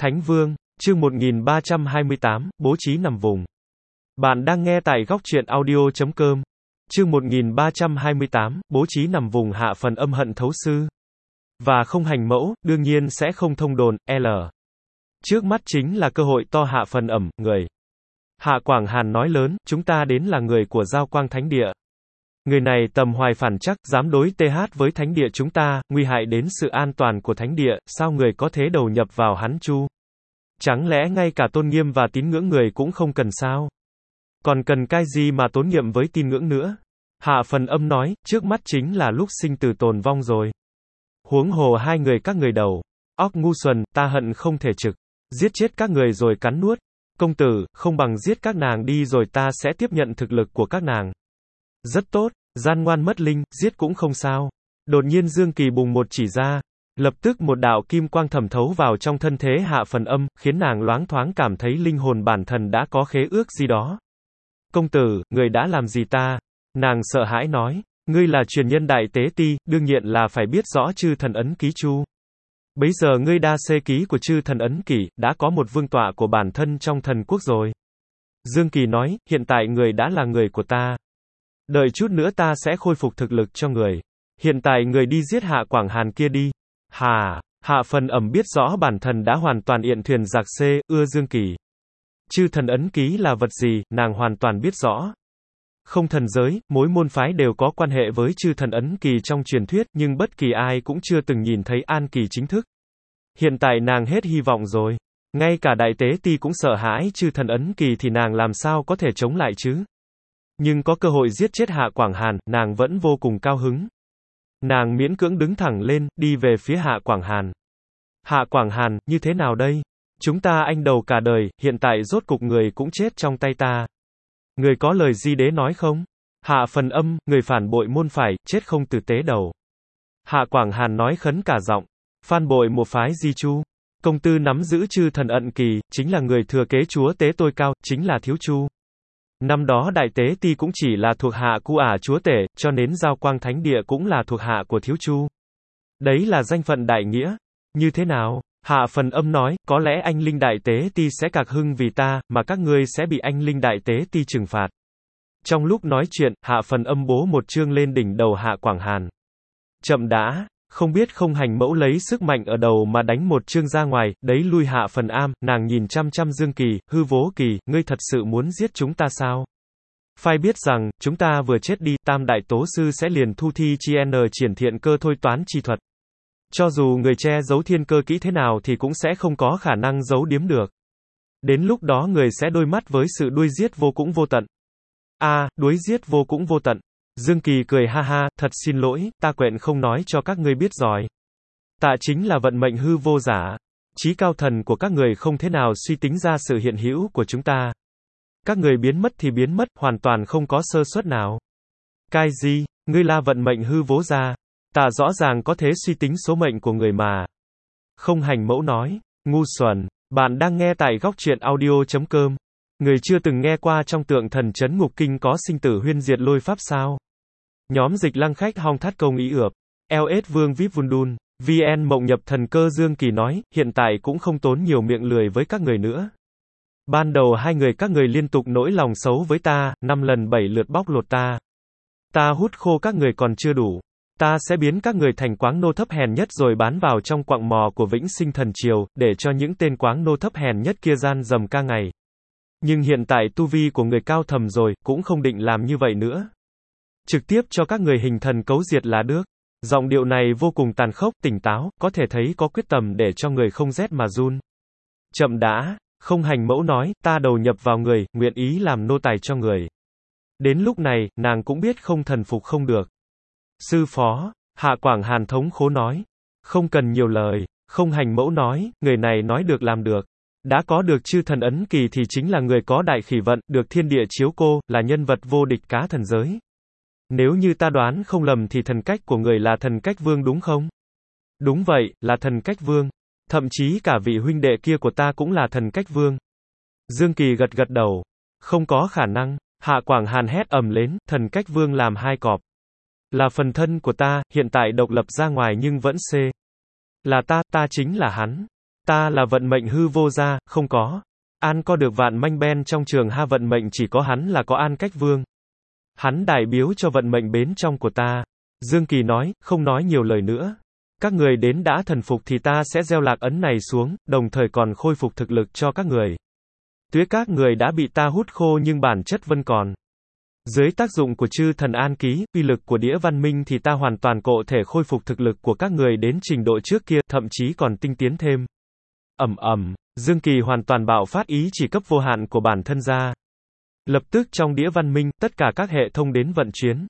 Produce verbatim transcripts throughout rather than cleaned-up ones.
Thánh Vương, chương một nghìn ba trăm hai mươi tám, bố trí nằm vùng. Bạn đang nghe tại góc truyện audio chấm com. Chương một nghìn ba trăm hai mươi tám, bố trí nằm vùng hạ phần âm hận thấu sư. Và không hành mẫu, đương nhiên sẽ không thông đồn, L. Trước mắt chính là cơ hội to hạ phần ẩm, người. Hạ Quảng Hàn nói lớn, chúng ta đến là người của Giao Quang Thánh Địa. Người này tầm hoài phản chắc, dám đối tê hát với Thánh Địa chúng ta, nguy hại đến sự an toàn của Thánh Địa, sao người có thế đầu nhập vào hắn chu? Chẳng lẽ ngay cả tôn nghiêm và tín ngưỡng người cũng không cần sao? Còn cần cái gì mà tốn nhiệm với tín ngưỡng nữa? Hạ phần âm nói, trước mắt chính là lúc sinh tử tồn vong rồi. Huống hồ hai người các người đầu óc ngu xuẩn, ta hận không thể trực giết chết các người rồi cắn nuốt. Công tử, không bằng giết các nàng đi rồi ta sẽ tiếp nhận thực lực của các nàng. Rất tốt, gian ngoan mất linh, giết cũng không sao. Đột nhiên Dương Kỳ bùng một chỉ ra, lập tức một đạo kim quang thẩm thấu vào trong thân thế hạ phần âm, khiến nàng loáng thoáng cảm thấy linh hồn bản thân đã có khế ước gì đó. Công tử, người đã làm gì ta? Nàng sợ hãi nói, ngươi là truyền nhân đại tế ti, đương nhiên là phải biết rõ chư thần ấn ký chu. Bấy giờ ngươi đa xê ký của chư thần ấn kỷ, đã có một vương tọa của bản thân trong thần quốc rồi. Dương Kỳ nói, hiện tại người đã là người của ta. Đợi chút nữa ta sẽ khôi phục thực lực cho người. Hiện tại người đi giết Hạ Quảng Hàn kia đi. Hà, Hạ phần ẩm biết rõ bản thân đã hoàn toàn yện thuyền giặc xê, ưa Dương Kỳ. Chư thần ấn ký là vật gì, nàng hoàn toàn biết rõ. Không thần giới, mỗi môn phái đều có quan hệ với chư thần ấn kỳ trong truyền thuyết, nhưng bất kỳ ai cũng chưa từng nhìn thấy an kỳ chính thức. Hiện tại nàng hết hy vọng rồi. Ngay cả đại tế ti cũng sợ hãi chư thần ấn kỳ thì nàng làm sao có thể chống lại chứ? Nhưng có cơ hội giết chết Hạ Quảng Hàn, nàng vẫn vô cùng cao hứng. Nàng miễn cưỡng đứng thẳng lên, đi về phía Hạ Quảng Hàn. Hạ Quảng Hàn, như thế nào đây? Chúng ta anh đầu cả đời, hiện tại rốt cục người cũng chết trong tay ta. Người có lời gì đế nói không? Hạ phần âm, người phản bội môn phải, chết không tử tế đầu. Hạ Quảng Hàn nói khấn cả giọng. Phan bội một phái di chu. Công tư nắm giữ chư thần ẩn kỳ, chính là người thừa kế chúa tế tôi cao, chính là thiếu chu. Năm đó đại tế ti cũng chỉ là thuộc hạ cu ả chúa tể, cho nên Giao Quang Thánh Địa cũng là thuộc hạ của thiếu chu. Đấy là danh phận đại nghĩa. Như thế nào? Hạ phần âm nói, có lẽ anh linh đại tế ti sẽ cạc hưng vì ta, mà các ngươi sẽ bị anh linh đại tế ti trừng phạt. Trong lúc nói chuyện, hạ phần âm bố một chương lên đỉnh đầu Hạ Quảng Hàn. Chậm đã, không biết không hành mẫu lấy sức mạnh ở đầu mà đánh một chương ra ngoài, đấy lui Hạ phần am, nàng nhìn chăm chăm Dương Kỳ, hư vố kỳ, ngươi thật sự muốn giết chúng ta sao? Phải biết rằng, chúng ta vừa chết đi, tam đại tố sư sẽ liền thu thi chi n triển thiện cơ thôi toán chi thuật. Cho dù người che giấu thiên cơ kỹ thế nào thì cũng sẽ không có khả năng giấu điếm được. Đến lúc đó người sẽ đôi mắt với sự đuổi giết vô cũng vô tận. A, à, đuổi giết vô cũng vô tận. Dương Kỳ cười ha ha, thật xin lỗi, ta quện không nói cho các ngươi biết rồi. Tạ chính là vận mệnh hư vô giả. Chí cao thần của các người không thế nào suy tính ra sự hiện hữu của chúng ta. Các người biến mất thì biến mất, hoàn toàn không có sơ suất nào. Cái gì? Ngươi la vận mệnh hư vô ra. Ta rõ ràng có thể suy tính số mệnh của người mà. Không hành mẫu nói, ngu xuẩn, bạn đang nghe tại góc truyện audio chấm com. Người chưa từng nghe qua trong tượng thần trấn ngục kinh có sinh tử huyên diệt lôi pháp sao? Nhóm dịch lăng khách hong thắt công ý ượp. lờ ét Vương vê i pê Vundun, vê en mộng nhập thần cơ Dương Kỳ nói, hiện tại cũng không tốn nhiều miệng lười với các người nữa. Ban đầu hai người các người liên tục nỗi lòng xấu với ta, năm lần bảy lượt bóc lột ta. Ta hút khô các người còn chưa đủ. Ta sẽ biến các người thành quáng nô thấp hèn nhất rồi bán vào trong quặng mò của Vĩnh Sinh Thần Triều, để cho những tên quáng nô thấp hèn nhất kia gian dầm ca ngày. Nhưng hiện tại tu vi của người cao thầm rồi, cũng không định làm như vậy nữa. Trực tiếp cho các người hình thần cấu diệt là được. Giọng điệu này vô cùng tàn khốc, tỉnh táo, có thể thấy có quyết tâm để cho người không rét mà run. Chậm đã, không hành mẫu nói, ta đầu nhập vào người, nguyện ý làm nô tài cho người. Đến lúc này, nàng cũng biết không thần phục không được. Sư phó, Hạ Quảng Hàn thống khổ nói. Không cần nhiều lời, không hành mẫu nói, người này nói được làm được. Đã có được chư thần ấn kỳ thì chính là người có đại khỉ vận, được thiên địa chiếu cô, là nhân vật vô địch cá thần giới. Nếu như ta đoán không lầm thì thần cách của người là thần cách vương đúng không? Đúng vậy, là thần cách vương. Thậm chí cả vị huynh đệ kia của ta cũng là thần cách vương. Dương Kỳ gật gật đầu. Không có khả năng. Hạ Quảng Hàn hét ầm lên, thần cách vương làm hai cọp. Là phần thân của ta, hiện tại độc lập ra ngoài nhưng vẫn C. Là ta, ta chính là hắn. Ta là vận mệnh hư vô gia, không có. An có được vạn manh ben trong trường ha vận mệnh chỉ có hắn là có An Cách Vương. Hắn đại biếu cho vận mệnh bến trong của ta. Dương Kỳ nói, không nói nhiều lời nữa. Các người đến đã thần phục thì ta sẽ gieo lạc ấn này xuống, đồng thời còn khôi phục thực lực cho các người. Tuy các người đã bị ta hút khô nhưng bản chất vẫn còn. Dưới tác dụng của chư thần an ký, uy lực của đĩa văn minh thì ta hoàn toàn có thể khôi phục thực lực của các người đến trình độ trước kia, thậm chí còn tinh tiến thêm. Ầm ầm, Dương Kỳ hoàn toàn bạo phát ý chỉ cấp vô hạn của bản thân ra. Lập tức trong đĩa văn minh, tất cả các hệ thống đến vận chuyển.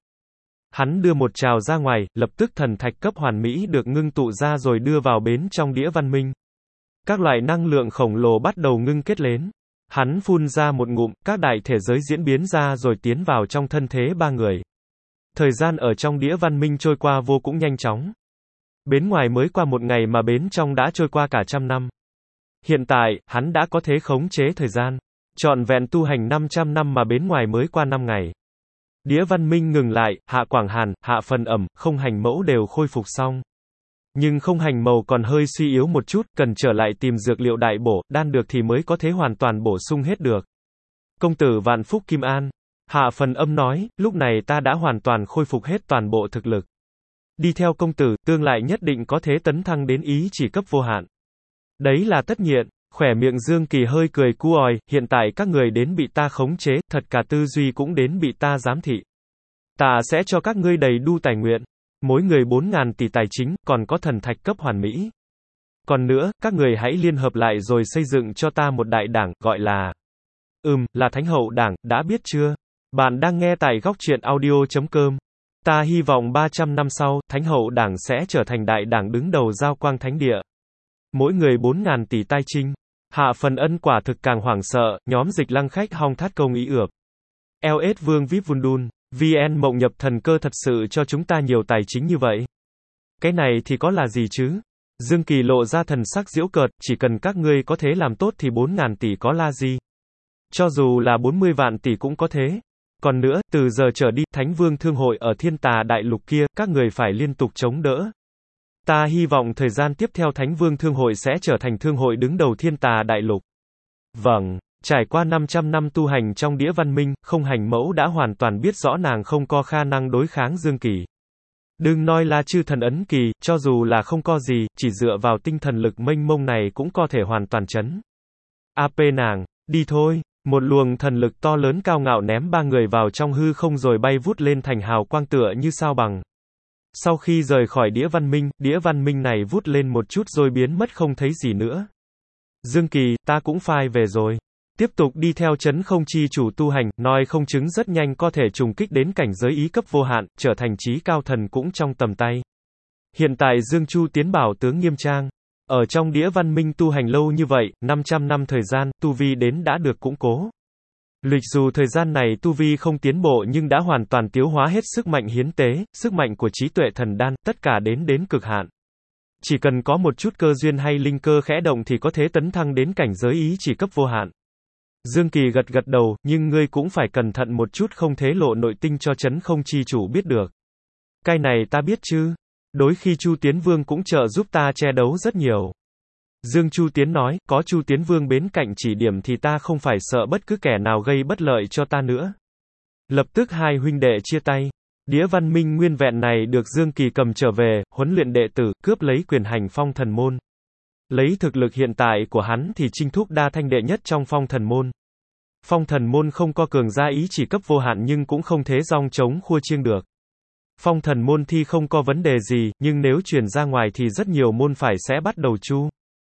Hắn đưa một trào ra ngoài, lập tức thần thạch cấp hoàn mỹ được ngưng tụ ra rồi đưa vào bến trong đĩa văn minh. Các loại năng lượng khổng lồ bắt đầu ngưng kết lên. Hắn phun ra một ngụm, các đại thể giới diễn biến ra rồi tiến vào trong thân thế ba người. Thời gian ở trong đĩa văn minh trôi qua vô cùng nhanh chóng. Bến ngoài mới qua một ngày mà bến trong đã trôi qua cả trăm năm. Hiện tại, hắn đã có thể khống chế thời gian. Trọn vẹn tu hành năm trăm năm mà bến ngoài mới qua năm ngày. Đĩa văn minh ngừng lại, hạ quảng hàn, hạ phần ẩm, không hành mẫu đều khôi phục xong. Nhưng không hành màu còn hơi suy yếu một chút, cần trở lại tìm dược liệu đại bổ, đan được thì mới có thể hoàn toàn bổ sung hết được. Công tử vạn phúc Kim An. Hạ phần âm nói, lúc này ta đã hoàn toàn khôi phục hết toàn bộ thực lực. Đi theo công tử, tương lai nhất định có thể tấn thăng đến ý chỉ cấp vô hạn. Đấy là tất nhiên. Khỏe miệng Dương Kỳ hơi cười cu òi, hiện tại các người đến bị ta khống chế, thật cả tư duy cũng đến bị ta giám thị. Ta sẽ cho các ngươi đầy đủ tài nguyện. Mỗi người bốn ngàn tỷ tài chính, còn có thần thạch cấp hoàn mỹ. Còn nữa, các người hãy liên hợp lại rồi xây dựng cho ta một đại đảng, gọi là... Ừm, là Thánh Hậu Đảng, đã biết chưa? Bạn đang nghe tại góc truyện audio chấm com. Ta hy vọng ba trăm năm sau, Thánh Hậu Đảng sẽ trở thành đại đảng đứng đầu giao quang thánh địa. Mỗi người bốn ngàn tỷ tài chính. Hạ phần ân quả thực càng hoảng sợ, nhóm dịch lăng khách hong thát công ý ược. lờ ét Vương vê i pê Vundun, vê en mộng nhập thần cơ thật sự cho chúng ta nhiều tài chính như vậy. Cái này thì có là gì chứ? Dương Kỳ lộ ra thần sắc giễu cợt, chỉ cần các ngươi có thể làm tốt thì bốn ngàn tỷ có là gì? Cho dù là bốn mươi vạn tỷ cũng có thế. Còn nữa, từ giờ trở đi, Thánh Vương Thương hội ở Thiên Tà Đại Lục kia, các người phải liên tục chống đỡ. Ta hy vọng thời gian tiếp theo Thánh Vương Thương hội sẽ trở thành thương hội đứng đầu Thiên Tà Đại Lục. Vâng, trải qua năm trăm năm tu hành trong đĩa văn minh, không hành mẫu đã hoàn toàn biết rõ nàng không có khả năng đối kháng Dương Kỳ. Đừng nói là chư thần ấn kỳ, cho dù là không có gì, chỉ dựa vào tinh thần lực mênh mông này cũng có thể hoàn toàn chấn áp nàng. Đi thôi. Một luồng thần lực to lớn cao ngạo ném ba người vào trong hư không rồi bay vút lên thành hào quang tựa như sao bằng. Sau khi rời khỏi đĩa văn minh, đĩa văn minh này vút lên một chút rồi biến mất không thấy gì nữa. Dương Kỳ, ta cũng phai về rồi. Tiếp tục đi theo chấn không chi chủ tu hành, nói không chứng rất nhanh có thể trùng kích đến cảnh giới ý cấp vô hạn, trở thành chí cao thần cũng trong tầm tay. Hiện tại Dương Chu tiến bảo tướng nghiêm trang. Ở trong đĩa văn minh tu hành lâu như vậy, năm trăm năm thời gian, tu vi đến đã được củng cố. Lịch dù thời gian này tu vi không tiến bộ nhưng đã hoàn toàn tiêu hóa hết sức mạnh hiến tế, sức mạnh của trí tuệ thần đan, tất cả đến đến cực hạn. Chỉ cần có một chút cơ duyên hay linh cơ khẽ động thì có thể tấn thăng đến cảnh giới ý chỉ cấp vô hạn. Dương Kỳ gật gật đầu, nhưng ngươi cũng phải cẩn thận một chút không thế lộ nội tinh cho chấn không chi chủ biết được. Cái này ta biết chứ. Đối khi Chu Tiến Vương cũng trợ giúp ta che đấu rất nhiều. Dương Chu Tiến nói, có Chu Tiến Vương bên cạnh chỉ điểm thì ta không phải sợ bất cứ kẻ nào gây bất lợi cho ta nữa. Lập tức hai huynh đệ chia tay. Đĩa văn minh nguyên vẹn này được Dương Kỳ cầm trở về, huấn luyện đệ tử, cướp lấy quyền hành phong thần môn. Lấy thực lực hiện tại của hắn thì chinh thúc đa thanh đệ nhất trong phong thần môn. Phong thần môn không có cường gia ý chỉ cấp vô hạn nhưng cũng không thế dòng chống khua chiêng được. Phong thần môn thi không có vấn đề gì, nhưng nếu truyền ra ngoài thì rất nhiều môn phải sẽ bắt đầu chu.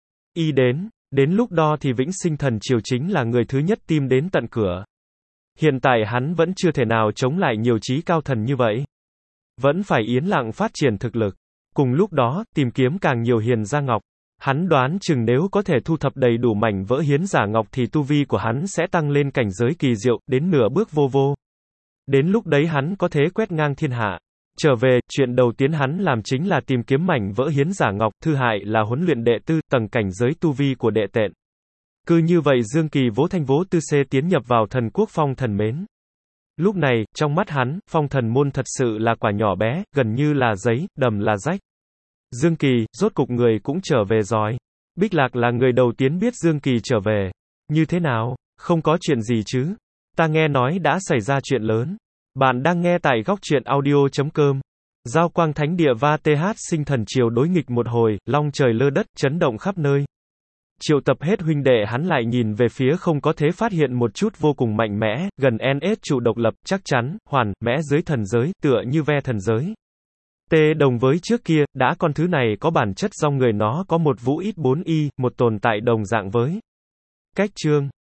Y đến, đến lúc đó thì Vĩnh Sinh Thần Triều chính là người thứ nhất tìm đến tận cửa. Hiện tại hắn vẫn chưa thể nào chống lại nhiều chí cao thần như vậy. Vẫn phải yên lặng phát triển thực lực. Cùng lúc đó, tìm kiếm càng nhiều hiền gia ngọc. Hắn đoán chừng nếu có thể thu thập đầy đủ mảnh vỡ hiến giả ngọc thì tu vi của hắn sẽ tăng lên cảnh giới kỳ diệu, đến nửa bước vô vô. Đến lúc đấy hắn có thể quét ngang thiên hạ. Trở về, chuyện đầu tiên hắn làm chính là tìm kiếm mảnh vỡ hiến giả ngọc, thứ hại là huấn luyện đệ tư, tầng cảnh giới tu vi của đệ tện. Cứ như vậy Dương Kỳ vỗ thanh vỗ tư xê tiến nhập vào thần quốc phong thần mến. Lúc này, trong mắt hắn, phong thần môn thật sự là quả nhỏ bé, gần như là giấy, đầm là rách. Dương Kỳ, rốt cục người cũng trở về rồi. Bích Lạc là người đầu tiên biết Dương Kỳ trở về. Như thế nào? Không có chuyện gì chứ? Ta nghe nói đã xảy ra chuyện lớn. Bạn đang nghe tại góc truyện audio.com. Giao quang thánh địa và th sinh thần triều đối nghịch một hồi, long trời lơ đất, chấn động khắp nơi. Triệu tập hết huynh đệ hắn lại nhìn về phía không có thế phát hiện một chút vô cùng mạnh mẽ, gần en ét trụ độc lập, chắc chắn, hoàn, mẽ dưới thần giới, tựa như ve thần giới. T đồng với trước kia, đã con thứ này có bản chất do người nó có một vũ ít bốn y, một tồn tại đồng dạng với cách chương.